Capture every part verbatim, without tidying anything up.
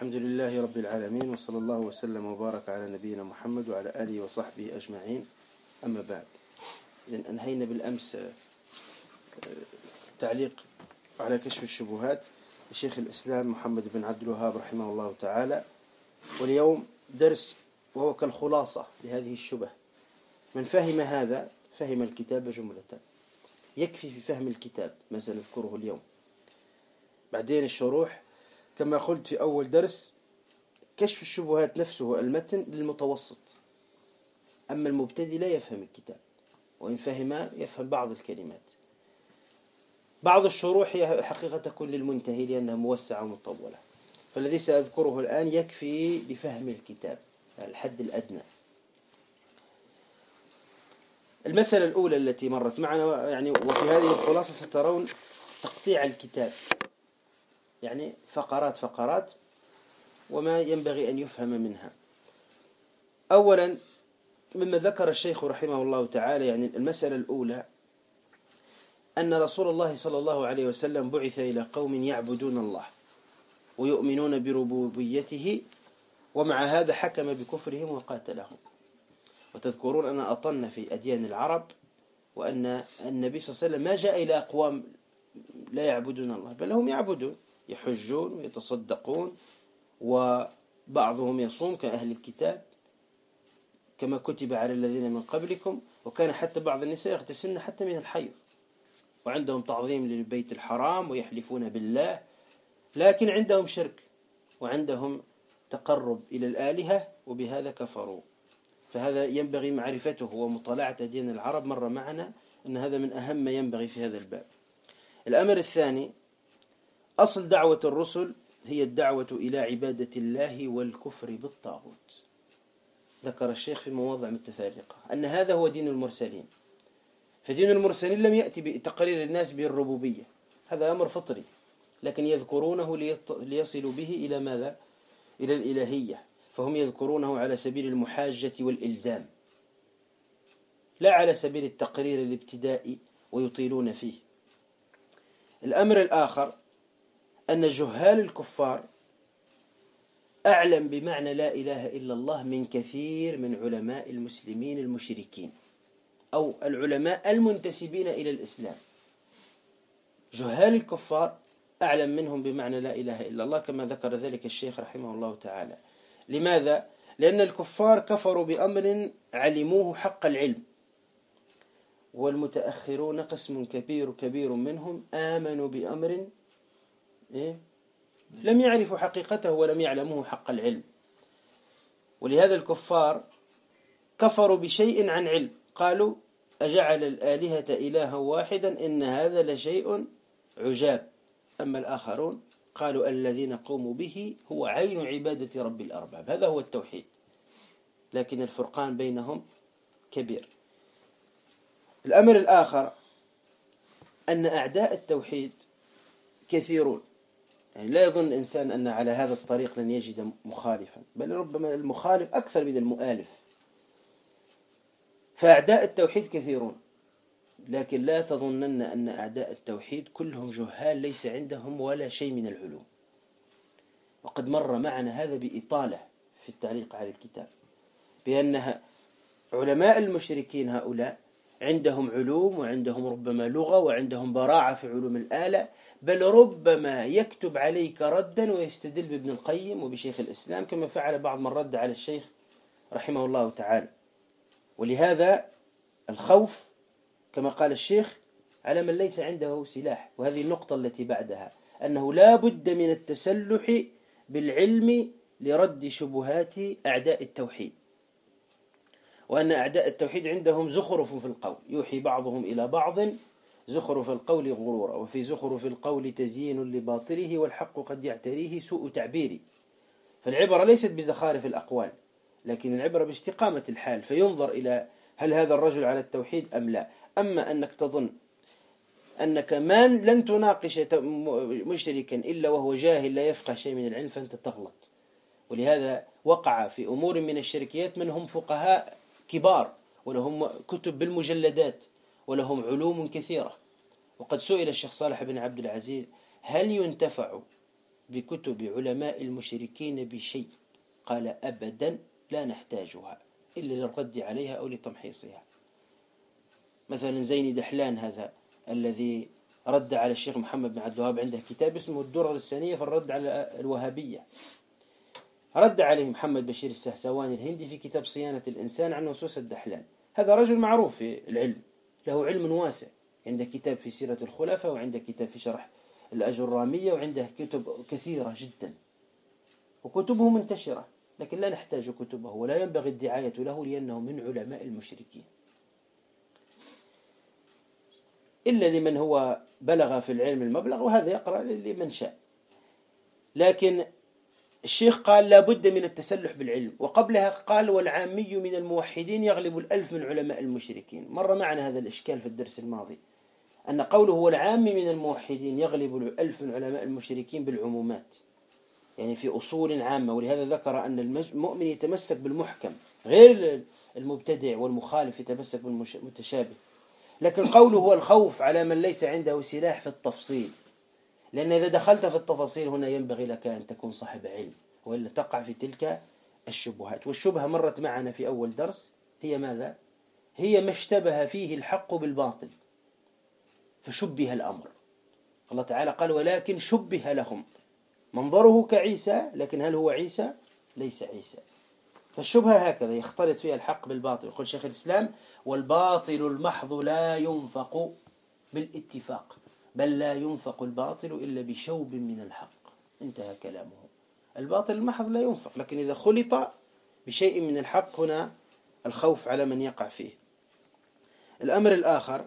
الحمد لله رب العالمين، وصلى الله وسلم وبارك على نبينا محمد وعلى آله وصحبه أجمعين. أما بعد، إذن أنهينا بالأمس تعليق على كشف الشبهات لشيخ الإسلام محمد بن عبد الوهاب رحمه الله تعالى، واليوم درس وهو كالخلاصة لهذه الشبه. من فهم هذا فهم الكتاب جملة، يكفي في فهم الكتاب ما سنذكره اليوم. بعدين الشروح كما قلت في أول درس، كشف الشبهات نفسه المتن للمتوسط، أما المبتدئ لا يفهم الكتاب، وإن فهم يفهم بعض الكلمات. بعض الشروح هي حقيقة تكون للمنتهي لأنها موسعة ومطولة، فالذي سأذكره الآن يكفي لفهم الكتاب الحد الأدنى. المسألة الأولى التي مرت معنا، يعني وفي هذه الخلاصة سترون تقطيع الكتاب، يعني فقرات فقرات وما ينبغي أن يفهم منها. أولا، مما ذكر الشيخ رحمه الله تعالى، يعني المسألة الأولى أن رسول الله صلى الله عليه وسلم بعث إلى قوم يعبدون الله ويؤمنون بربوبيته، ومع هذا حكم بكفرهم وقاتلهم. وتذكرون أن أطن في أديان العرب، وأن النبي صلى الله عليه وسلم ما جاء إلى أقوام لا يعبدون الله، بل هم يعبدون، يحجون ويتصدقون، وبعضهم يصوم كأهل الكتاب كما كتب على الذين من قبلكم، وكان حتى بعض النساء يغتسلن حتى من الحيض، وعندهم تعظيم للبيت الحرام ويحلفون بالله، لكن عندهم شرك وعندهم تقرب إلى الآلهة، وبهذا كفروا. فهذا ينبغي معرفته ومطالعة أديان العرب. مر معنا أن هذا من أهم ما ينبغي في هذا الباب. الأمر الثاني، أصل دعوة الرسل هي الدعوة إلى عبادة الله والكفر بالطاغوت. ذكر الشيخ في مواضع متفرقة أن هذا هو دين المرسلين، فدين المرسلين لم يأتي بتقرير الناس بالربوبية، هذا أمر فطري، لكن يذكرونه ليصلوا به إلى ماذا؟ إلى الإلهية، فهم يذكرونه على سبيل المحاجة والإلزام، لا على سبيل التقرير الابتدائي ويطيلون فيه. الأمر الآخر أن جهال الكفار أعلم بمعنى لا إله إلا الله من كثير من علماء المسلمين المشركين أو العلماء المنتسبين إلى الإسلام. جهال الكفار أعلم منهم بمعنى لا إله إلا الله، كما ذكر ذلك الشيخ رحمه الله تعالى. لماذا؟ لأن الكفار كفروا بأمر علموه حق العلم، والمتأخرون قسم كبير كبير منهم آمنوا بأمر إيه؟ لم يعرفوا حقيقته ولم يعلموه حق العلم. ولهذا الكفار كفروا بشيء عن علم، قالوا أجعل الآلهة إلها واحدا إن هذا لشيء عجاب. أما الآخرون قالوا الذين قوموا به هو عين عبادة رب الأرباب، هذا هو التوحيد، لكن الفرقان بينهم كبير. الأمر الآخر أن أعداء التوحيد كثيرون، يعني لا يظن الإنسان أن على هذا الطريق لن يجد مخالفا، بل ربما المخالف أكثر من المؤالف. فأعداء التوحيد كثيرون، لكن لا تظنن أن أعداء التوحيد كلهم جهال ليس عندهم ولا شيء من العلوم. وقد مر معنا هذا بإطالة في التعليق على الكتاب، بأنها علماء المشركين هؤلاء عندهم علوم وعندهم ربما لغة وعندهم براعة في علوم الآلة، بل ربما يكتب عليك ردا ويستدل بابن القيم وبشيخ الإسلام، كما فعل بعض من رد على الشيخ رحمه الله تعالى. ولهذا الخوف كما قال الشيخ على من ليس عنده سلاح. وهذه النقطة التي بعدها، أنه لا بد من التسلح بالعلم لرد شبهات أعداء التوحيد، وأن أعداء التوحيد عندهم زخرف في القول، يوحي بعضهم إلى بعض زخرف القول غرورا، وفي زخرف القول تزيين لباطله، والحق قد يعتريه سوء تعبيري. فالعبرة ليست بزخارف الأقوال، لكن العبرة باستقامة الحال، فينظر إلى هل هذا الرجل على التوحيد أم لا. أما أنك تظن أنك ما لن تناقش مشركا إلا وهو جاهل لا يفقه شيء من العلم، فأنت تغلط. ولهذا وقع في أمور من الشركيات من هم فقهاء كبار ولهم كتب بالمجلدات ولهم علوم كثيرة. وقد سئل الشيخ صالح بن عبد العزيز هل ينتفع بكتب علماء المشركين بشيء؟ قال أبدا لا نحتاجها إلا للرد عليها أو لتمحيصها. مثلا زين دحلان هذا الذي رد على الشيخ محمد بن عبد الوهاب، عنده كتاب اسمه الدرر السنية في الرد على الوهابية، رد عليه محمد بشير السهسواني الهندي في كتاب صيانة الإنسان عن نصوص الدحلان. هذا رجل معروف في العلم، له علم واسع، عنده كتاب في سيرة الخلفاء، وعنده كتاب في شرح الأجرامية، وعنده كتب كثيرة جدا وكتبه منتشرة، لكن لا نحتاج كتبه ولا ينبغي الدعاية له لأنه من علماء المشركين، إلا لمن هو بلغ في العلم المبلغ، وهذا يقرأ لمن شاء. لكن الشيخ قال لا بد من التسلح بالعلم، وقبلها قال والعامي من الموحدين يغلب الألف من علماء المشركين. مر معنا هذا الإشكال في الدرس الماضي، أن قوله والعامي من الموحدين يغلب الألف من علماء المشركين بالعمومات، يعني في أصول عامة، ولهذا ذكر أن المؤمن يتمسك بالمحكم غير المبتدع والمخالف يتمسك بالمتشابه. لكن قوله هو الخوف على من ليس عنده سلاح في التفصيل، لأن إذا دخلت في التفاصيل هنا ينبغي لك أن تكون صاحب علم، وإلا تقع في تلك الشبهات. والشبهة مرت معنا في أول درس، هي ماذا؟ هي ما اشتبه فيه الحق بالباطل فشبه الأمر. الله تعالى قال ولكن شبه لهم، منظره كعيسى لكن هل هو عيسى؟ ليس عيسى. فالشبهة هكذا يختلط فيها الحق بالباطل. يقول شيخ الإسلام والباطل المحض لا ينفق بالاتفاق، بل لا ينفق الباطل إلا بشوب من الحق. انتهى كلامه. الباطل المحض لا ينفق، لكن إذا خلط بشيء من الحق هنا الخوف على من يقع فيه. الأمر الآخر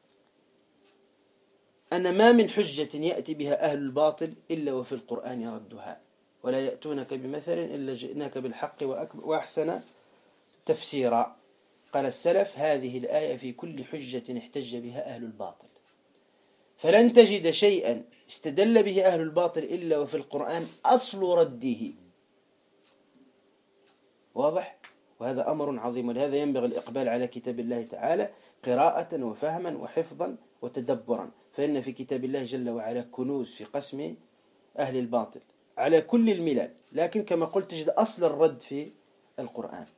أن ما من حجة يأتي بها أهل الباطل إلا وفي القرآن ردها، ولا يأتونك بمثل إلا جئناك بالحق وأحسن تفسيرا. قال السلف هذه الآية في كل حجة احتج بها أهل الباطل، فلن تجد شيئا استدل به أهل الباطل إلا وفي القرآن أصل رده. واضح؟ وهذا أمر عظيم، ولهذا ينبغي الإقبال على كتاب الله تعالى قراءة وفهما وحفظا وتدبرا، فإن في كتاب الله جل وعلا كنوز في قسم أهل الباطل على كل الملل، لكن كما قلت تجد أصل الرد في القرآن.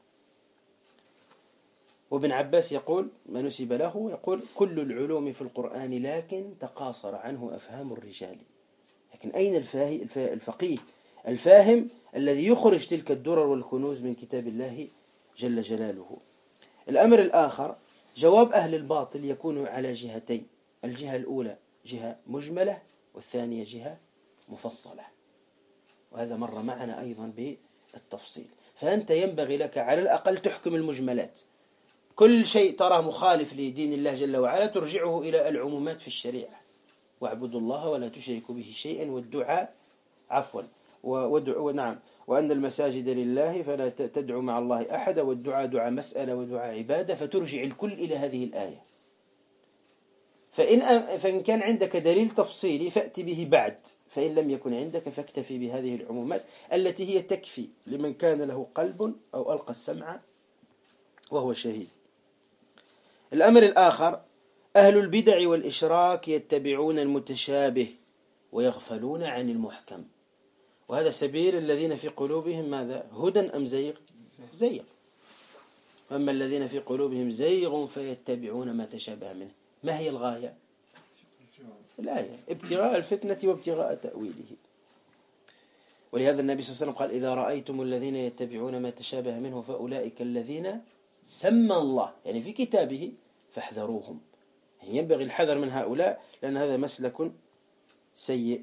وابن عباس يقول ما نسب له، يقول كل العلوم في القرآن لكن تقاصر عنه أفهام الرجال. لكن أين الفقيه الفاهم الذي يخرج تلك الدرر والكنوز من كتاب الله جل جلاله؟ الأمر الآخر جواب أهل الباطل يكون على جهتين، الجهة الأولى جهة مجملة، والثانية جهة مفصلة، وهذا مر معنا أيضا بالتفصيل. فأنت ينبغي لك على الأقل تحكم المجملات، كل شيء تراه مخالف لدين الله جل وعلا ترجعه إلى العمومات في الشريعة، واعبدوا الله ولا تشركوا به شيئا والدعاء عفوا ودعوا نعم وأن المساجد لله فلا تدعوا مع الله أحد، والدعاء دعاء مسألة ودعاء عبادة، فترجع الكل إلى هذه الآية. فإن, فإن كان عندك دليل تفصيلي فأتي به بعد، فإن لم يكن عندك فاكتفي بهذه العمومات التي هي تكفي لمن كان له قلب أو ألقى السمع وهو شهيد. الأمر الآخر أهل البدع والإشراك يتبعون المتشابه ويغفلون عن المحكم، وهذا سبيل الذين في قلوبهم ماذا؟ هدى أم زيغ؟ زيغ. أما الذين في قلوبهم زيغ فيتبعون ما تشابه منه. ما هي الغاية؟ الآية ابتغاء الفتنة وابتغاء تأويله. ولهذا النبي صلى الله عليه وسلم قال إذا رأيتم الذين يتبعون ما تشابه منه فأولئك الذين سمى الله، يعني في كتابه، فاحذروهم. يعني ينبغي الحذر من هؤلاء لأن هذا مسلك سيء.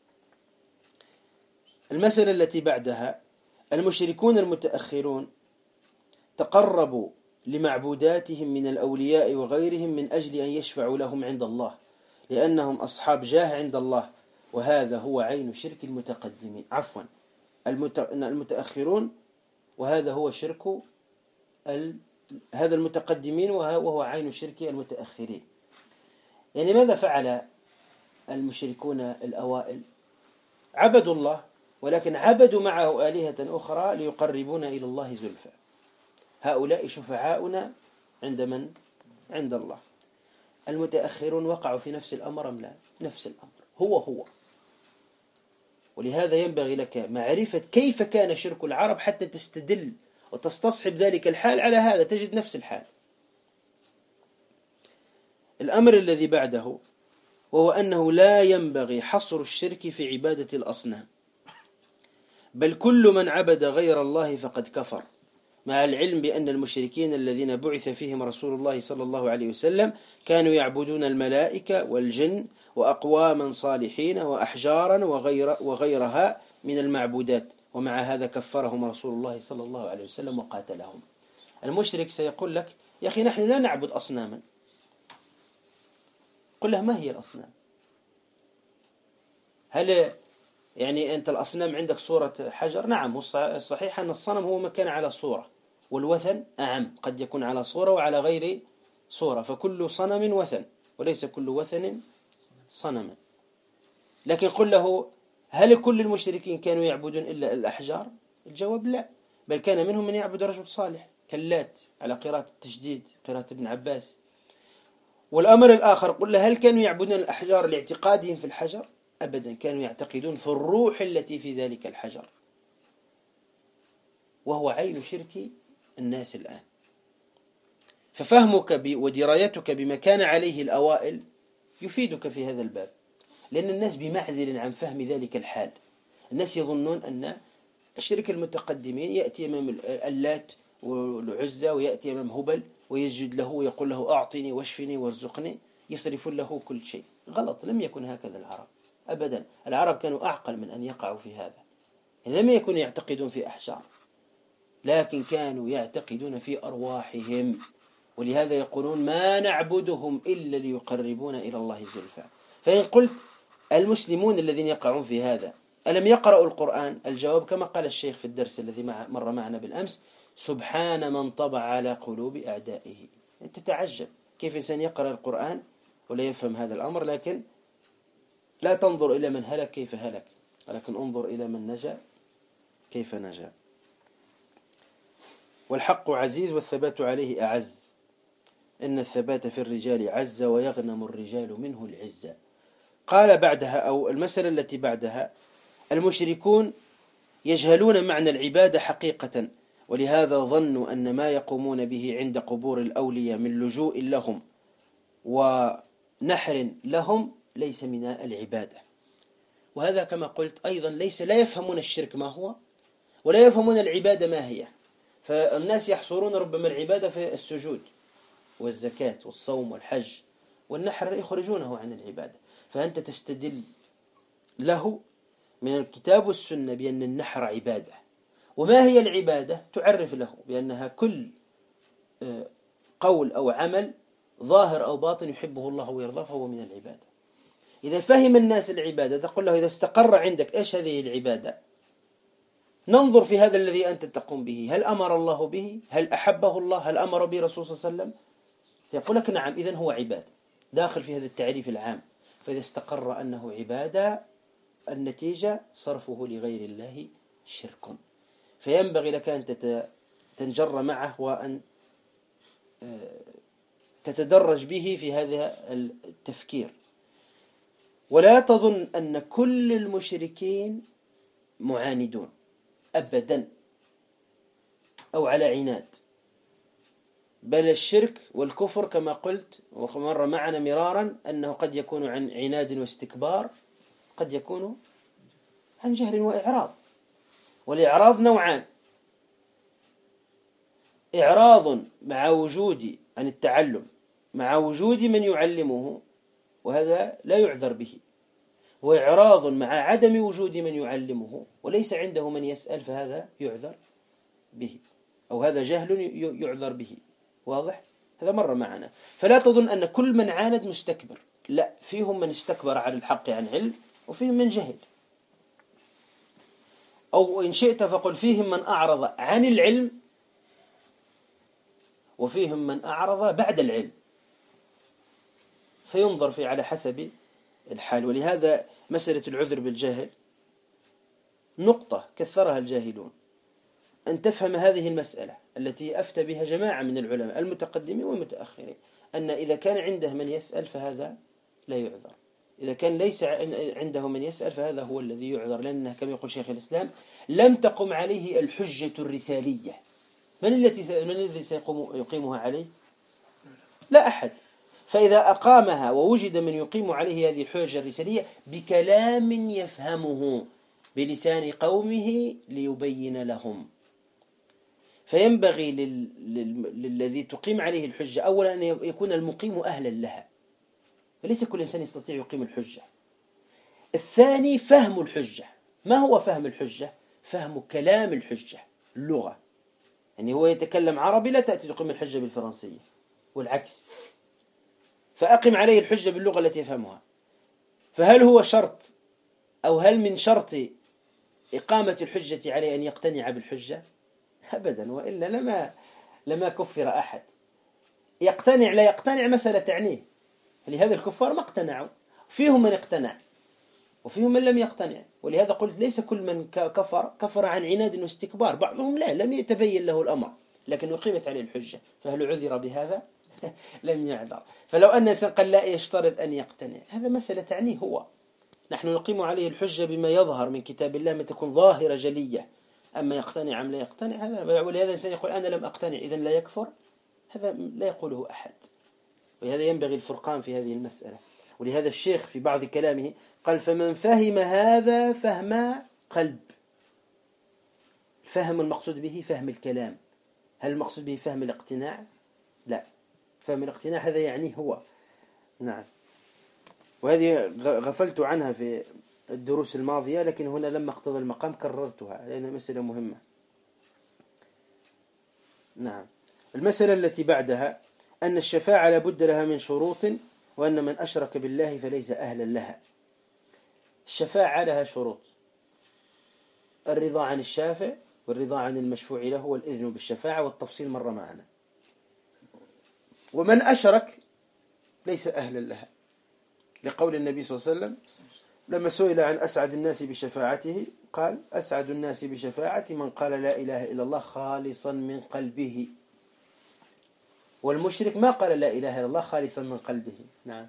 المسألة التي بعدها المشركون المتأخرون تقربوا لمعبوداتهم من الأولياء وغيرهم من أجل أن يشفعوا لهم عند الله، لأنهم أصحاب جاه عند الله، وهذا هو عين شرك المتقدمين عفوا المتأخرون، وهذا هو شرك ال... هذا المتقدمين وهو عين شرك المتأخرين. يعني ماذا فعل المشركون الأوائل؟ عبدوا الله، ولكن عبدوا معه آلهة أخرى ليقربون إلى الله زلفى. هؤلاء شفعاؤنا عند من؟ عند الله. المتأخرون وقعوا في نفس الأمر أم لا؟ نفس الأمر، هو هو ولهذا ينبغي لك معرفة كيف كان شرك العرب حتى تستدل وتستصحب ذلك الحال على هذا، تجد نفس الحال. الأمر الذي بعده وهو أنه لا ينبغي حصر الشرك في عبادة الأصنام، بل كل من عبد غير الله فقد كفر، مع العلم بأن المشركين الذين بعث فيهم رسول الله صلى الله عليه وسلم كانوا يعبدون الملائكة والجن وأقواما صالحين وأحجارا وغير وغيرها من المعبودات، ومع هذا كفرهم رسول الله صلى الله عليه وسلم وقاتلهم. المشرك سيقول لك: يا أخي نحن لا نعبد أصناما. قل له: ما هي الأصنام؟ هل يعني أنت الأصنام عندك صورة حجر؟ نعم، الصحيح أن الصنم هو ما كان على صورة، والوثن أعم، قد يكون على صورة وعلى غير صورة، فكل صنم وثن وليس كل وثن صنما. لكن قل له: هل كل المشركين كانوا يعبدون إلا الأحجار؟ الجواب لا، بل كان منهم من يعبد رجل صالح كاللات على قراءة التشديد، قراءة ابن عباس. والأمر الآخر قل له: هل كانوا يعبدون الأحجار لاعتقادهم في الحجر؟ أبدا، كانوا يعتقدون في الروح التي في ذلك الحجر، وهو عين شرك الناس الآن. ففهمك ودرايتك بما كان عليه الأوائل يفيدك في هذا الباب، لأن الناس بمعزل عن فهم ذلك الحال. الناس يظنون أن الشرك المتقدمين يأتي أمام اللات والعزى ويأتي أمام هبل ويسجد له ويقول له: أعطني واشفني وارزقني، يصرف له كل شيء. غلط، لم يكن هكذا العرب أبدا. العرب كانوا أعقل من أن يقعوا في هذا، يعني لم يكونوا يعتقدون في أحجار، لكن كانوا يعتقدون في أرواحهم. ولهذا يقولون: ما نعبدهم إلا ليقربونا إلى الله زلفى. فإن قلت المسلمون الذين يقعون في هذا ألم يقرأوا القرآن؟ الجواب كما قال الشيخ في الدرس الذي مر معنا بالأمس: سبحان من طبع على قلوب أعدائه. أنت تتعجب كيف إنسان يقرأ القرآن ولا يفهم هذا الأمر. لكن لا تنظر إلى من هلك كيف هلك، ولكن انظر إلى من نجا كيف نجا. والحق عزيز والثبات عليه أعز، إن الثبات في الرجال عز ويغنم الرجال منه العزة. قال بعدها، أو المسألة التي بعدها: المشركون يجهلون معنى العبادة حقيقة، ولهذا ظنوا أن ما يقومون به عند قبور الأولياء من لجوء لهم ونحر لهم ليس من العبادة. وهذا كما قلت أيضا ليس لا يفهمون الشرك ما هو، ولا يفهمون العبادة ما هي. فالناس يحصرون ربما العبادة في السجود والزكاة والصوم والحج، والنحر يخرجونه عن العبادة. فأنت تستدل له من الكتاب والسنة بأن النحر عبادة. وما هي العبادة؟ تعرف له بأنها كل قول أو عمل ظاهر أو باطن يحبه الله ويرضاه فهو من العبادة. إذا فهم الناس العبادة تقول له: إذا استقر عندك إيش هذه العبادة؟ ننظر في هذا الذي أنت تقوم به، هل أمر الله به؟ هل أحبه الله؟ هل أمر به رسول صلى الله عليه وسلم؟ يقول لك: نعم، إذن هو عبادة، داخل في هذا التعريف العام. فإذا استقر أنه عبادة النتيجة صرفه لغير الله شرك. فينبغي لك أن تنجر معه وأن تتدرج به في هذا التفكير. ولا تظن أن كل المشركين معاندون أبدا أو على عناد، بل الشرك والكفر كما قلت ومر معنا مرارا أنه قد يكون عن عناد واستكبار، قد يكون عن جهل وإعراض. والإعراض نوعان: إعراض مع وجود عن التعلم مع وجود من يعلمه وهذا لا يعذر به، وإعراض مع عدم وجود من يعلمه وليس عنده من يسأل فهذا يعذر به، أو هذا جهل يعذر به. واضح؟ هذا مر معنا. فلا تظن أن كل من عاند مستكبر، لا، فيهم من استكبر على الحق عن علم وفيهم من جهل، أو إن شئت فقل فيهم من أعرض عن العلم وفيهم من أعرض بعد العلم، فينظر في على حسب الحال. ولهذا مسألة العذر بالجهل نقطة كثرها الجاهلون، أن تفهم هذه المسألة التي أفتى بها جماعة من العلماء المتقدمين والمتأخرين، أن إذا كان عنده من يسأل فهذا لا يعذر، إذا كان ليس عنده من يسأل فهذا هو الذي يعذر، لأنه كما يقول شيخ الإسلام لم تقم عليه الحجة الرسالية. من التي من الذي سيقوم يقيمها عليه؟ لا أحد. فإذا أقامها ووجد من يقيم عليه هذه الحجة الرسالية بكلام يفهمه بلسان قومه ليبين لهم، فينبغي لل... لل... للذي تقيم عليه الحجة أولا أن يكون المقيم أهلا لها، فليس كل إنسان يستطيع يقيم الحجة. الثاني فهم الحجة. ما هو فهم الحجة؟ فهم كلام الحجة، اللغة. يعني هو يتكلم عربي لا تأتي تقيم الحجة بالفرنسية والعكس، فأقم عليه الحجة باللغة التي يفهمها. فهل هو شرط أو هل من شرط إقامة الحجة عليه أن يقتنع بالحجة؟ أبدا، وإلا لما لما كفر أحد. يقتنع لا يقتنع مسألة تعنيه، لهذا الكفار ما اقتنعوا، فيهم من اقتنع وفيهم من لم يقتنع. ولهذا قلت ليس كل من كفر كفر عن عناد واستكبار، بعضهم لا لم يتبين له الأمر لكن أقيمت عليه الحجة، فهل عذر بهذا؟ لم يعذر. فلو أن إنسان قال لا يشترط أن يقتنع، هذا مسألة تعنيه هو. نحن نقيم عليه الحجة بما يظهر من كتاب الله، ما تكون ظاهرة جلية. أما يقتنع أم لا يقتنع هذا، ولهذا الإنسان يقول أنا لم أقتنع إذن لا يكفر، هذا لا يقوله أحد. ولهذا ينبغي الفرقان في هذه المسألة. ولهذا الشيخ في بعض كلامه قال فمن فهم هذا فهم قلب. الفهم المقصود به فهم الكلام. هل المقصود به فهم الاقتناع؟ لا، فهم الاقتناع هذا يعني هو. نعم. وهذه غفلت عنها في الدروس الماضية، لكن هنا لما اقتضى المقام كررتها لأنها مسألة مهمة. نعم. المسألة التي بعدها أن الشفاعة لابد لها من شروط، وأن من أشرك بالله فليس أهلا لها. الشفاعة لها شروط: الرضا عن الشافع، والرضا عن المشفوع له، والإذن بالشفاعة، والتفصيل مر معنا. ومن أشرك ليس أهلا لها، لقول النبي صلى الله عليه وسلم لما سئل عن أسعد الناس بشفاعته قال أسعد الناس بشفاعة من قال لا إله إلا الله خالصا من قلبه. والمشرك ما قال لا إله إلا الله خالصا من قلبه. نعم.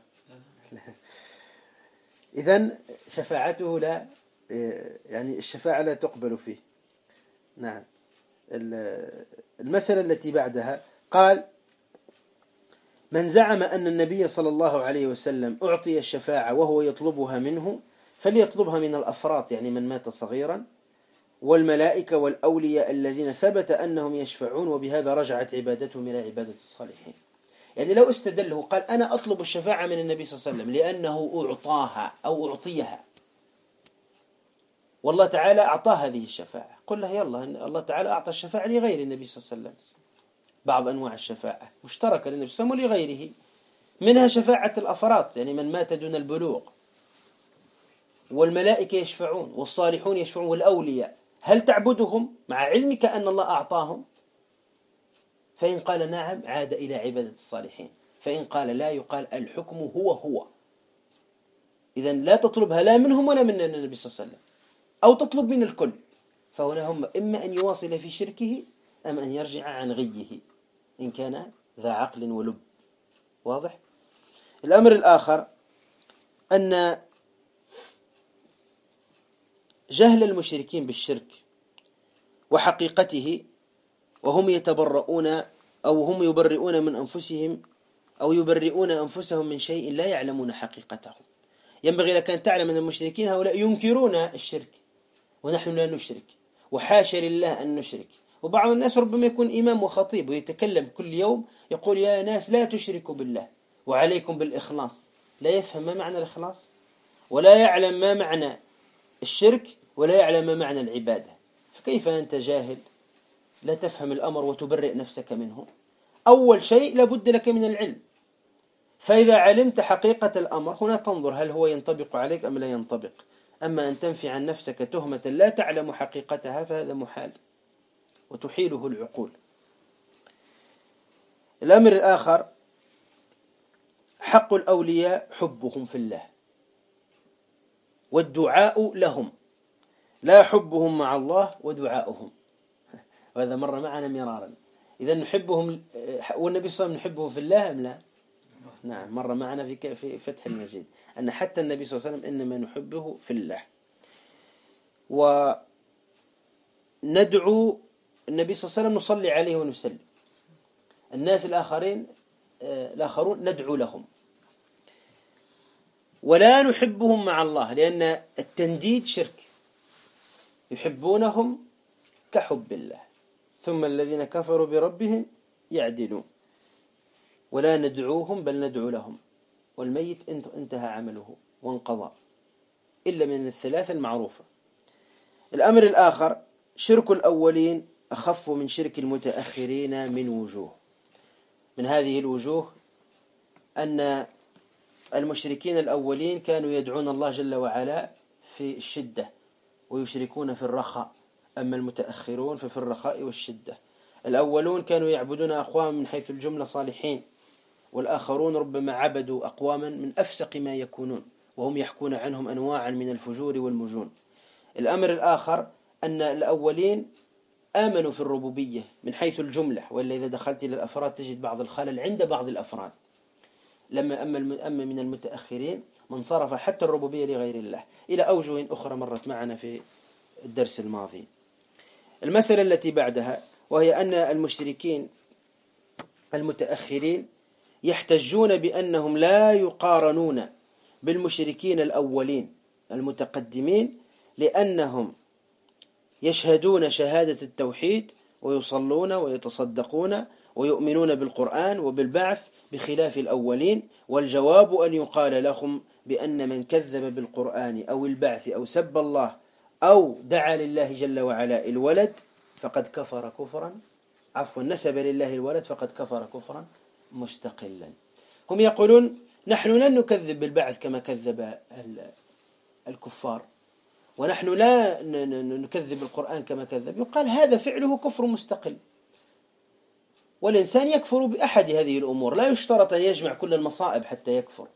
إذن شفاعته لا، يعني الشفاعة لا تقبل فيه. نعم. المسألة التي بعدها قال من زعم أن النبي صلى الله عليه وسلم أعطي الشفاعة وهو يطلبها منه فليطلبها من الأفراط، يعني من مات صغيرا، والملائكة والأولياء الذين ثبت أنهم يشفعون، وبهذا رجعت عبادتهم إلى عبادة الصالحين. يعني لو استدله قال أنا أطلب الشفاعة من النبي صلى الله عليه وسلم لأنه أعطاها أو أعطيها، والله تعالى أعطاه هذه الشفاعة، قل له يلا الله تعالى أعطى الشفاعة لغير النبي صلى الله عليه وسلم. بعض أنواع الشفاعة مشتركة للنبي صلى الله عليه وسلم ولغيره، منها شفاعة الأفراط يعني من مات دون البلوغ، والملائكة يشفعون، والصالحون يشفعون، والأولياء. هل تعبدهم مع علمك أن الله أعطاهم؟ فإن قال نعم عاد إلى عبادة الصالحين، فإن قال لا يقال الحكم هو هو. إذن لا تطلبها لا منهم ولا من النبي صلى الله عليه وسلم، أو تطلب من الكل، فهنا هم إما أن يواصل في شركه أم أن يرجع عن غيه إن كان ذا عقل ولب. واضح؟ الأمر الآخر أن جهل المشركين بالشرك وحقيقته، وهم يتبرؤون أو هم يبرئون من أنفسهم أو يبرئون أنفسهم من شيء لا يعلمون حقيقته. ينبغي لك أن تعلم أن المشركين هؤلاء ينكرون الشرك ونحن لا نشرك، وحاشا لله أن نشرك. وبعض الناس ربما يكون إمام وخطيب ويتكلم كل يوم يقول يا ناس لا تشركوا بالله وعليكم بالإخلاص، لا يفهم ما معنى الإخلاص، ولا يعلم ما معنى الشرك، ولا يعلم ما معنى العبادة. فكيف أنت جاهل لا تفهم الأمر وتبرئ نفسك منه؟ أول شيء لابد لك من العلم، فإذا علمت حقيقة الأمر هنا تنظر هل هو ينطبق عليك أم لا ينطبق. أما أن تنفي عن نفسك تهمة لا تعلم حقيقتها فهذا محال وتحيله العقول. الأمر الآخر حق الأولياء حبهم في الله والدعاء لهم، لا حبهم مع الله ودعاؤهم، وهذا مر معنا مرارا. إذا نحبهم، والنبي صلى الله عليه وسلم نحبه في الله أم لا؟ نعم مر معنا في في فتح المجيد أن حتى النبي صلى الله عليه وسلم إنما نحبه في الله. وندعو النبي صلى الله عليه وسلم، نصلي عليه ونسلم. الناس الآخرين الآخرون ندعو لهم، ولا نحبهم مع الله، لأن التنديد شرك. يحبونهم كحب الله، ثم الذين كفروا بربهم يعدلون. ولا ندعوهم بل ندعو لهم، والميت انتهى عمله وانقضى، إلا من الثلاثة المعروفة. الأمر الآخر شرك الأولين أخف من شرك المتأخرين من وجوه. من هذه الوجوه أن المشركين الأولين كانوا يدعون الله جل وعلا في الشدة ويشركون في الرخاء، أما المتأخرون ففي الرخاء والشدة. الأولون كانوا يعبدون أقواما من حيث الجملة صالحين، والآخرون ربما عبدوا أقواما من أفسق ما يكونون، وهم يحكون عنهم أنواعا من الفجور والمجون. الأمر الآخر أن الأولين آمنوا في الربوبية من حيث الجملة، وإلا إذا دخلت إلى الأفراد تجد بعض الخلل عند بعض الأفراد. لما أما من المتأخرين من صرف حتى الربوبية لغير الله، إلى أوجه أخرى مرت معنا في الدرس الماضي. المسألة التي بعدها وهي أن المشركين المتأخرين يحتجون بأنهم لا يقارنون بالمشركين الأولين المتقدمين، لأنهم يشهدون شهادة التوحيد ويصلون ويتصدقون ويؤمنون بالقرآن وبالبعث بخلاف الأولين. والجواب أن يقال لهم بأن من كذب بالقرآن أو البعث أو سب الله أو دعا لله جل وعلا الولد فقد كفر كفرا عفوا نسب لله الولد فقد كفر كفرا مستقلا. هم يقولون نحن لن نكذب بالبعث كما كذب الكفار، ونحن لا نكذب القرآن كما كذب. يقال هذا فعله كفر مستقل، والإنسان يكفر بأحد هذه الأمور، لا يشترط أن يجمع كل المصائب حتى يكفر.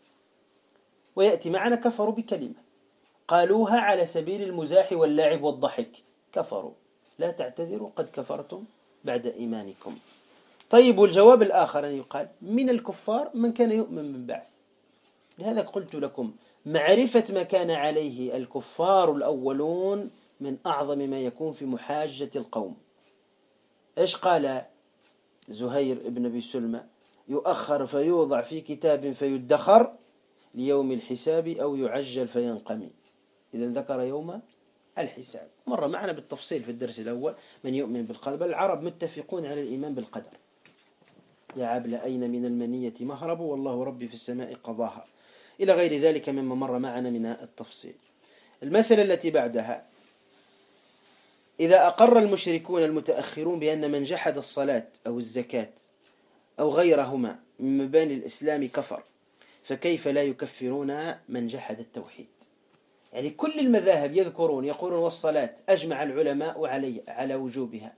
ويأتي معنا كفروا بكلمة قالوها على سبيل المزاح واللعب والضحك، كفروا، لا تعتذروا قد كفرتم بعد إيمانكم. طيب، والجواب الآخر أن يقال من الكفار من كان يؤمن بالبعث. لهذا قلت لكم معرفة ما كان عليه الكفار الأولون من أعظم ما يكون في محاجة القوم. إيش قال زهير ابن أبي سلمى؟ يؤخر فيوضع في كتاب فيدخر ليوم الحساب أو يعجل فينقمي. إذا ذكر يوم الحساب، مر معنا بالتفصيل في الدرس الأول من يؤمن بالقدر، بل العرب متفقون على الإيمان بالقدر. يا عبل أين من المنية مهرب والله ربي في السماء قضاها، إلى غير ذلك مما مر معنا من التفصيل. المسألة التي بعدها إذا أقر المشركون المتأخرون بأن من جحد الصلاة أو الزكاة أو غيرهما من مباني الإسلام كفر، فكيف لا يكفرون من جحد التوحيد؟ يعني كل المذاهب يذكرون يقولون والصلاة أجمع العلماء علي على وجوبها،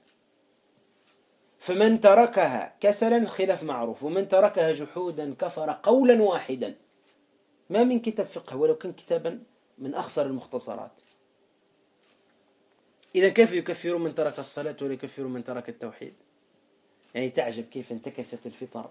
فمن تركها كسلا خلاف معروف، ومن تركها جحودا كفر قولا واحدا. ما من كتاب فقه ولو كان كتابا من أخصر المختصرات. إذا كيف يكفرون من ترك الصلاة ولا يكفرون من ترك التوحيد؟ يعني تعجب كيف انتكست الفطر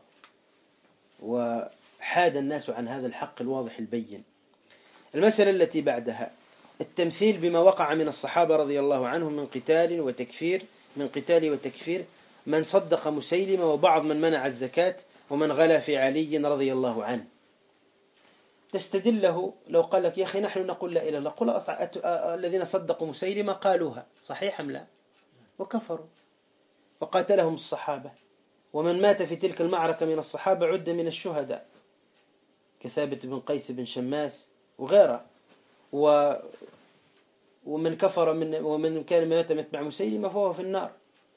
وحاد الناس عن هذا الحق الواضح البين. المسألة التي بعدها التمثيل بما وقع من الصحابة رضي الله عنهم من قتال وتكفير من قتال وتكفير من صدق مسيلمة وبعض من منع الزكاة ومن غلا في علي رضي الله عنه. تستدله لو قال لك يا أخي نحن نقول لا إله إلا الله، قل الذين صدقوا مسيلمة قالوها صحيح أم لا؟ وكفروا وقاتلهم الصحابة، ومن مات في تلك المعركة من الصحابة عد من الشهداء كثابت بن قيس بن شماس وغيره. و ومن كفر من ومن كان مات مع مسيلمة فهو في النار.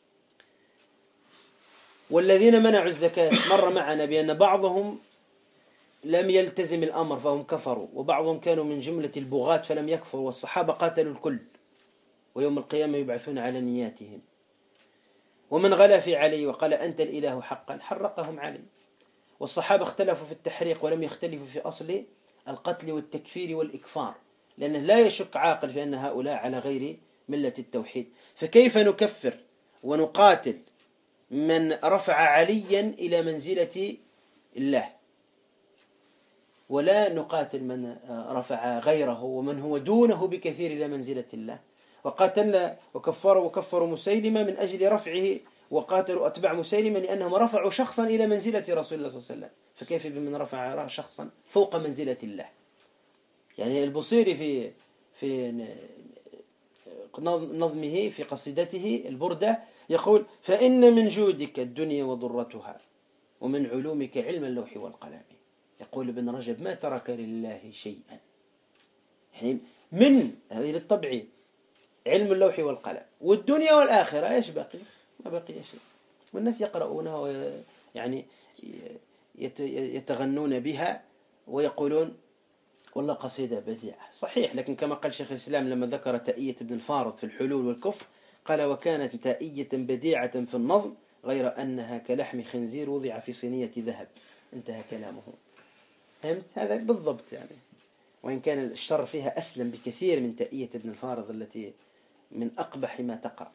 والذين منعوا الزكاة مر معنا بأن بعضهم لم يلتزم الأمر فهم كفروا، وبعضهم كانوا من جملة البغاة فلم يكفروا، والصحابة قاتلوا الكل ويوم القيامة يبعثون على نياتهم. ومن غلا في علي وقال أنت الإله حقا حرقهم علي. والصحابة اختلفوا في التحريق ولم يختلفوا في أصل القتل والتكفير والإكفار، لأنه لا يشك عاقل في أن هؤلاء على غير ملة التوحيد. فكيف نكفر ونقاتل من رفع عليا إلى منزلة الله ولا نقاتل من رفع غيره ومن هو دونه بكثير إلى منزلة الله. وقاتلنا وكفروا وكفروا مسيلمة من أجل رفعه، وقاتلوا أتباع مسيلمة لأنهم رفعوا شخصا إلى منزلة رسول الله صلى الله عليه وسلم، فكيف بمن رفع شخصا فوق منزلة الله؟ يعني البصيري في في نظمه في قصيدته البردة يقول: فإن من جودك الدنيا وضرتها، ومن علومك علم اللوح والقلم. يقول ابن رجب: ما ترك لله شيئا. يعني من هذه للطبع علم اللوح والقلم، والدنيا والآخرة ايش باقي؟ ما بقي شيء. والناس يقرؤونها يعني يتغنون بها ويقولون والله قصيدة بديعة. صحيح، لكن كما قال شيخ الإسلام لما ذكر تائية ابن الفارض في الحلول والكفر قال: وكانت تائية بديعة في النظم غير أنها كلحم خنزير وضع في صينية ذهب. انتهى كلامه. فهمت؟ هذا بالضبط يعني. وإن كان الشر فيها أسلم بكثير من تائية ابن الفارض التي من أقبح ما تقرأ.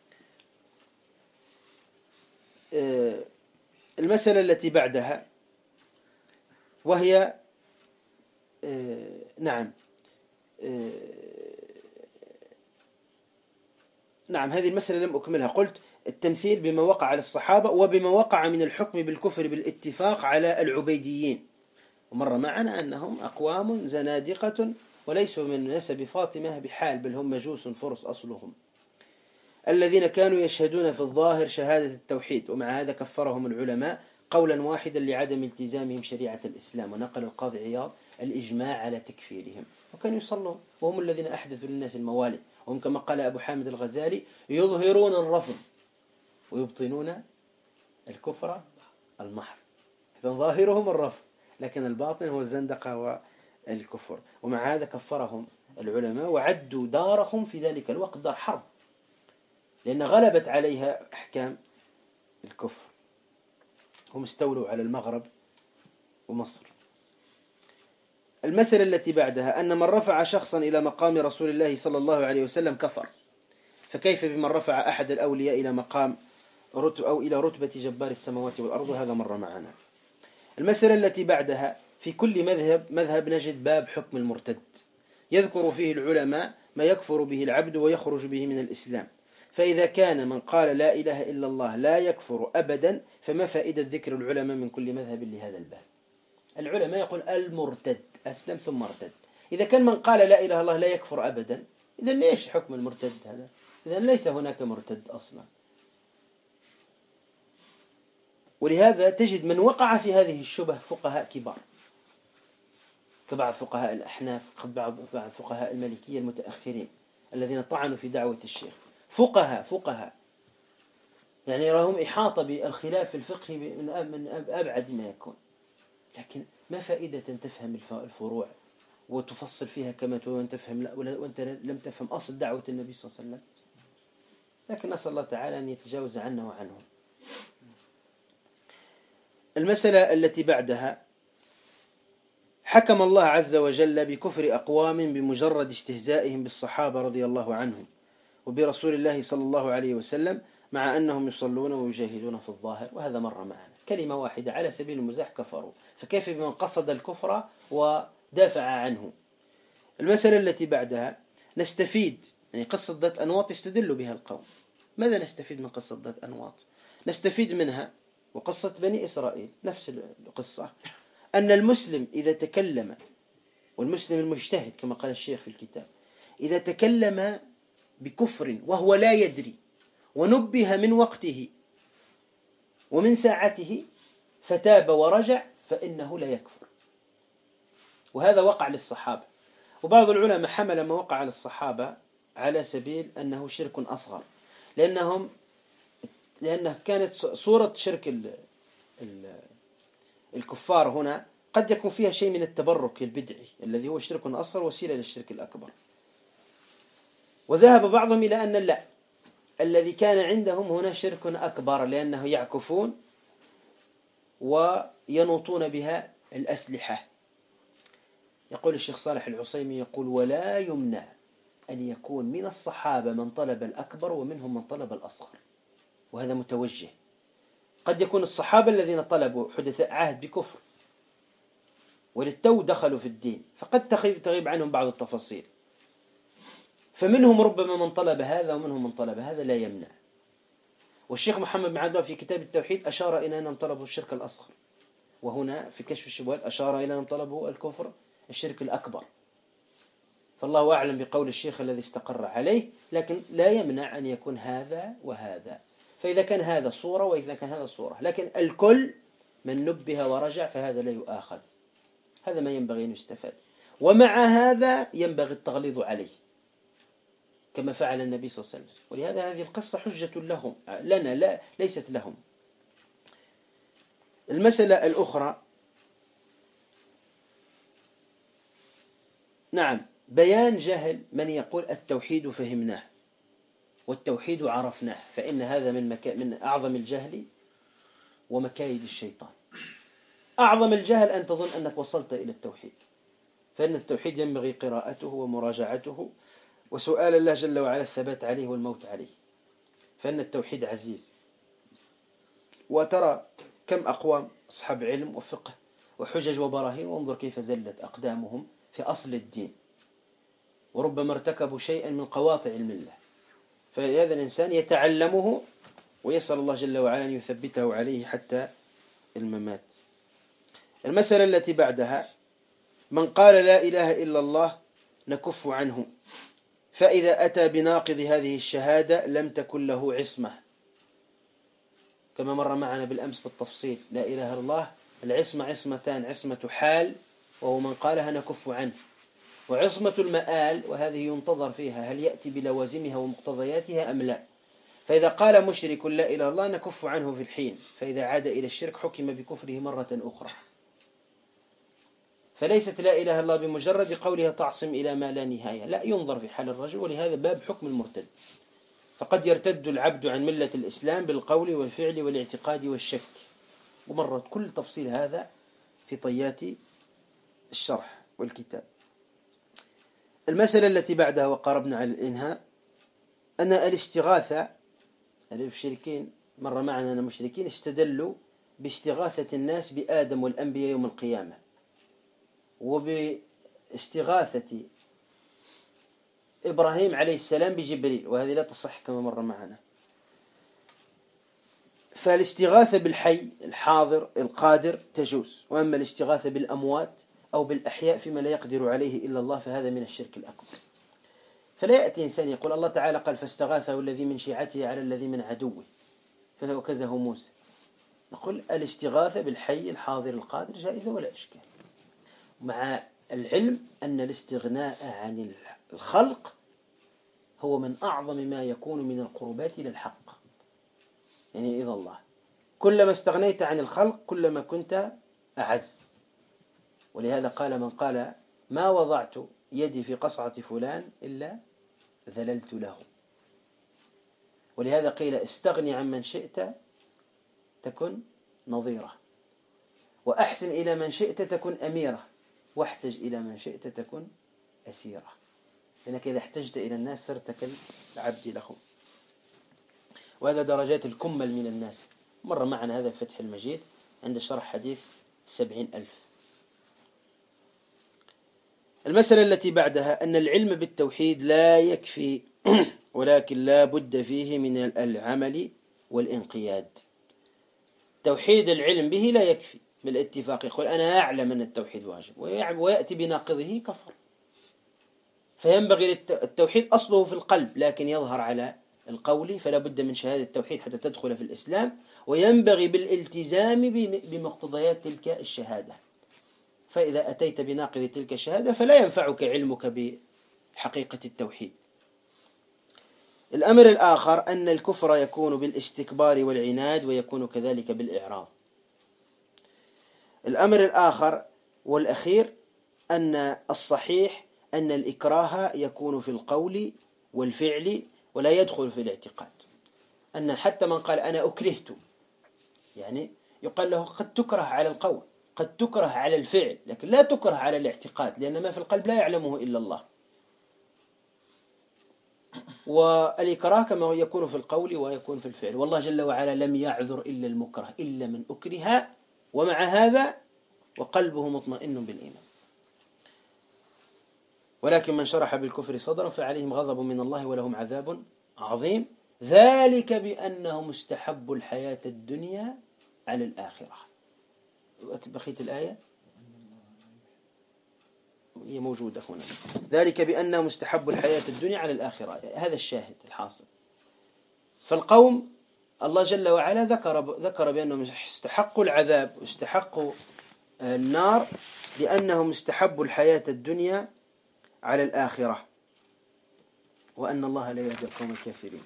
المسألة التي بعدها وهي نعم نعم هذه المسألة لم أكملها. قلت التمثيل بما وقع على الصحابة وبما وقع من الحكم بالكفر بالاتفاق على العبيديين. ومر معنا أنهم أقوام زنادقة وليسوا من نسب فاطمة بحال، بل هم مجوس فرس أصلهم، الذين كانوا يشهدون في الظاهر شهادة التوحيد، ومع هذا كفرهم العلماء قولا واحدا لعدم التزامهم شريعة الإسلام. ونقل القاضي عياض الإجماع على تكفيرهم، وكانوا يصلون وهم الذين أحدثوا للناس الموالد. وهم كما قال أبو حامد الغزالي: يظهرون الرفض ويبطنون الكفر المحض. ظاهرهم الرفض لكن الباطن هو الزندقة والكفر. ومع هذا كفرهم العلماء وعدوا دارهم في ذلك الوقت دار حرب، لأن غلبت عليها أحكام الكفر. هم استولوا على المغرب ومصر. المسألة التي بعدها أن من رفع شخصا إلى مقام رسول الله صلى الله عليه وسلم كفر، فكيف بمن رفع أحد الأولياء إلى مقام رتب أو إلى رتبة جبار السماوات والأرض؟ هذا مر معنا. المسألة التي بعدها في كل مذهب مذهب نجد باب حكم المرتد، يذكر فيه العلماء ما يكفر به العبد ويخرج به من الإسلام. فإذا كان من قال لا إله إلا الله لا يكفر أبدا، فما فائدة ذكر العلماء من كل مذهب لهذا الباب؟ العلماء يقول المرتد أسلم ثم ارتد. إذا كان من قال لا إله إلا الله لا يكفر أبدا، إذا ليش حكم المرتد هذا؟ إذا ليس هناك مرتد أصلا. ولهذا تجد من وقع في هذه الشبه فقهاء كبار كبعض فقهاء الأحناف، بعض فقهاء المالكية المتأخرين الذين طعنوا في دعوة الشيخ. فقهاء فقهاء يعني راهم إحاطة بالخلاف الفقهي من أبعد ما يكون، لكن ما فائدة تفهم الفروع وتفصل فيها كما تفهم وأنت لم تفهم أصل دعوة النبي صلى الله عليه وسلم. لكن نسأل الله تعالى أن يتجاوز عنا وعنهم. المسألة التي بعدها حكم الله عز وجل بكفر أقوام بمجرد استهزائهم بالصحابة رضي الله عنهم وبرسول الله صلى الله عليه وسلم، مع أنهم يصلون ويجاهدون في الظاهر. وهذا مر معنا كلمة واحدة على سبيل المزاح كفروا، فكيف بمن قصد الكفر ودافع عنه؟ المسألة التي بعدها نستفيد يعني قصة ذات أنواط يستدل بها القوم. ماذا نستفيد من قصة ذات أنواط؟ نستفيد منها وقصة بني إسرائيل نفس القصة، أن المسلم إذا تكلم، والمسلم المجتهد كما قال الشيخ في الكتاب، إذا تكلم بكفر وهو لا يدري ونبه من وقته ومن ساعته فتاب ورجع فإنه لا يكفر. وهذا وقع للصحابة. وبعض العلماء حمل ما وقع للصحابة على سبيل أنه شرك أصغر، لأنهم لأنه كانت صورة شرك ال ال الكفار هنا قد يكون فيها شيء من التبرك البدعي الذي هو شرك أصغر وسيلة للشرك الأكبر. وذهب بعضهم إلى أن لا، الذي كان عندهم هنا شرك أكبر، لأنه يعكفون وينوطون بها الأسلحة. يقول الشيخ صالح العصيمي يقول: ولا يمنع أن يكون من الصحابة من طلب الأكبر ومنهم من طلب الأصغر. وهذا متوجه. قد يكون الصحابة الذين طلبوا حدث عهد بكفر وللتو دخلوا في الدين، فقد تغيب عنهم بعض التفاصيل. فمنهم ربما من طلب هذا ومنهم من طلب هذا، لا يمنع. والشيخ محمد بن عبد الوهاب في كتاب التوحيد أشار إلى أنهم طلبوا الشرك الأصغر، وهنا في كشف الشبهات أشار إلى أنهم طلبوا الكفر الشرك الأكبر. فالله أعلم بقول الشيخ الذي استقر عليه، لكن لا يمنع أن يكون هذا وهذا. فإذا كان هذا صورة وإذا كان هذا صورة، لكن الكل من نبه ورجع فهذا لا يؤاخذ. هذا ما ينبغي أن يستفاد. ومع هذا ينبغي التغليظ عليه كما فعل النبي صلى الله عليه وسلم. ولهذا هذه القصة حجة لهم لنا، لا ليست لهم. المسألة الأخرى، نعم، بيان جهل من يقول التوحيد فهمناه والتوحيد عرفناه، فإن هذا من, مكا... من أعظم الجهل ومكايد الشيطان. أعظم الجهل أن تظن أنك وصلت إلى التوحيد، فإن التوحيد ينبغي قراءته ومراجعته وسؤال الله جل وعلا الثبات عليه والموت عليه، فإن التوحيد عزيز. وترى كم أقوام أصحاب علم وفقه وحجج وبراهين، وانظر كيف زلت أقدامهم في أصل الدين، وربما ارتكبوا شيئا من قواطع الملة. فهذا الإنسان يتعلمه ويسأل الله جل وعلا أن يثبته عليه حتى الممات. المسألة التي بعدها، من قال لا إله إلا الله نكف عنه، فإذا أتى بناقض هذه الشهادة لم تكن له عصمة، كما مر معنا بالأمس بالتفصيل. لا إله إلا الله العصمة عصمتان: عصمة حال وهو من قالها نكف عنه، وعصمة المآل وهذه ينتظر فيها هل يأتي بلوازمها ومقتضياتها أم لا. فإذا قال مشرك لا إله إلا الله نكف عنه في الحين، فإذا عاد إلى الشرك حكم بكفره مرة أخرى. فليست لا إله إلا الله بمجرد قولها تعصم إلى ما لا نهاية، لا، ينظر في حال الرجل. ولهذا باب حكم المرتد، فقد يرتد العبد عن ملة الإسلام بالقول والفعل والاعتقاد والشك، ومرت كل تفصيل هذا في طيات الشرح والكتاب. المسألة التي بعدها وقربنا على الإنهاء، أن الاستغاثة، المشركين مر معنا أن المشركين استدلوا باستغاثة الناس بآدم والأنبياء يوم القيامة، وباستغاثة إبراهيم عليه السلام بجبريل، وهذه لا تصح كما مر معنا. فالاستغاثة بالحي الحاضر القادر تجوز، وأما الاستغاثة بالأموات أو بالأحياء فيما لا يقدر عليه إلا الله فهذا من الشرك الأكبر. فلا يأتي إنسان يقول الله تعالى قال فاستغاثه الذي من شيعته على الذي من عدوه فوكزه موسى. نقول الاستغاثة بالحي الحاضر القادر جائزة ولا إشكال، مع العلم أن الاستغناء عن الخلق هو من أعظم ما يكون من القربات إلى الحق، يعني إذا الله كلما استغنيت عن الخلق كلما كنت أعز. ولهذا قال من قال ما وضعت يدي في قصعة فلان إلا ذللت له. ولهذا قيل استغني عن من شئت تكن نظيرة، وأحسن إلى من شئت تكن أميرة، واحتج إلى من شئت تكن أسيرة، لأنك إذا احتجت إلى الناس صرت كالعبد لهم. وهذا درجات الكمل من الناس، مر معنا هذا في فتح المجيد عند شرح حديث سبعين ألف. المسألة التي بعدها أن العلم بالتوحيد لا يكفي ولكن لا بد فيه من العمل والانقياد. توحيد العلم به لا يكفي بالاتفاق، يقول أنا أعلم أن التوحيد واجب ويأتي بناقضه كفر. فينبغي التوحيد أصله في القلب لكن يظهر على القول، فلا بد من شهادة التوحيد حتى تدخل في الإسلام، وينبغي بالالتزام بمقتضيات تلك الشهادة. فإذا أتيت بناقض تلك الشهادة فلا ينفعك علمك بحقيقة التوحيد. الأمر الآخر أن الكفر يكون بالاستكبار والعناد، ويكون كذلك بالإعراض. الأمر الآخر والأخير أن الصحيح أن الإكراه يكون في القول والفعل ولا يدخل في الاعتقاد. أن حتى من قال أنا أكرهت، يعني يقال له قد تكره على القول، قد تكره على الفعل، لكن لا تكره على الاعتقاد، لأن ما في القلب لا يعلمه إلا الله. والإكراه كما يكون في القول ويكون في الفعل، والله جل وعلا لم يعذر إلا المكره إلا من أكره، ومع هذا وقلبه مطمئن بالإيمان. ولكن من شرح بالكفر صدرا فعليهم غضب من الله ولهم عذاب عظيم، ذلك بأنه مستحب الحياة الدنيا على الآخرة. بقية الآية هي موجودة هنا. ذلك بأنه مستحب الحياة الدنيا على الآخرة، هذا الشاهد الحاصل. فالقوم الله جل وعلا ذكر ذكر بأنهم استحقوا العذاب واستحقوا النار لأنهم استحبوا الحياة الدنيا على الآخرة، وأن الله لا يهدي القوم الكافرين.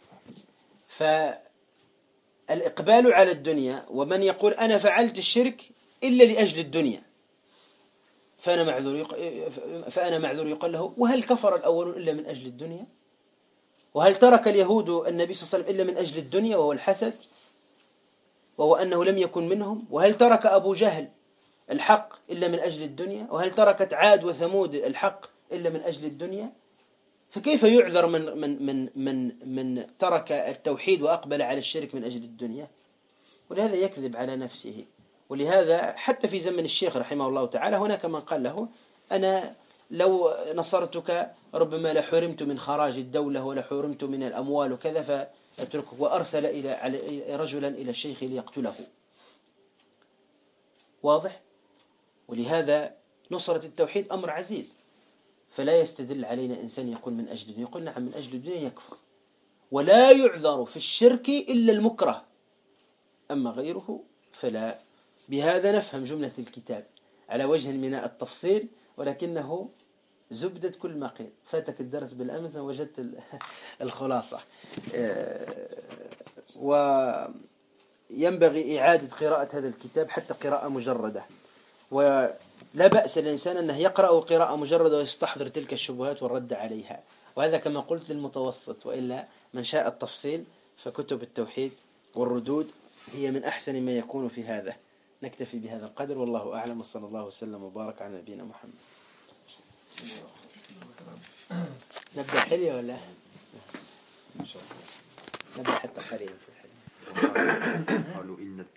فالإقبال على الدنيا، ومن يقول أنا فعلت الشرك إلا لأجل الدنيا فأنا معذور فأنا معذور يقال له وهل كفر الأولون إلا من أجل الدنيا؟ وهل ترك اليهود النبي صلى الله عليه وسلم إلا من أجل الدنيا وهو الحسد وهو أنه لم يكن منهم؟ وهل ترك أبو جهل الحق إلا من أجل الدنيا؟ وهل تركت عاد وثمود الحق إلا من أجل الدنيا؟ فكيف يعذر من من من من من ترك التوحيد وأقبل على الشرك من أجل الدنيا؟ ولهذا يكذب على نفسه. ولهذا حتى في زمن الشيخ رحمه الله تعالى هناك من قال له أنا لو نصرتك ربما لحرمت من خراج الدولة ولحرمت من الأموال وكذا فأتركه، وأرسل إلى رجلا إلى الشيخ ليقتله. واضح؟ ولهذا نصرة التوحيد أمر عزيز، فلا يستدل علينا إنسان يقول من أجل الدنيا، يقول نعم من أجل الدنيا يكفر، ولا يعذر في الشرك إلا المكره، أما غيره فلا. بهذا نفهم جملة الكتاب على وجه من التفصيل، ولكنه زبدة كل ما قيل. فاتك الدرس بالأمس وجدت الخلاصة. وينبغي إعادة قراءة هذا الكتاب حتى قراءة مجردة، ولا بأس الإنسان أنه يقرأ قراءة مجردة ويستحضر تلك الشبهات والرد عليها، وهذا كما قلت للمتوسط. وإلا من شاء التفصيل فكتب التوحيد والردود هي من أحسن ما يكون في هذا. نكتفي بهذا القدر، والله أعلم، وصلى الله وسلم وبارك على نبينا محمد. نبدأ حلية ولا نبدأ حتى قليلا في الحلية؟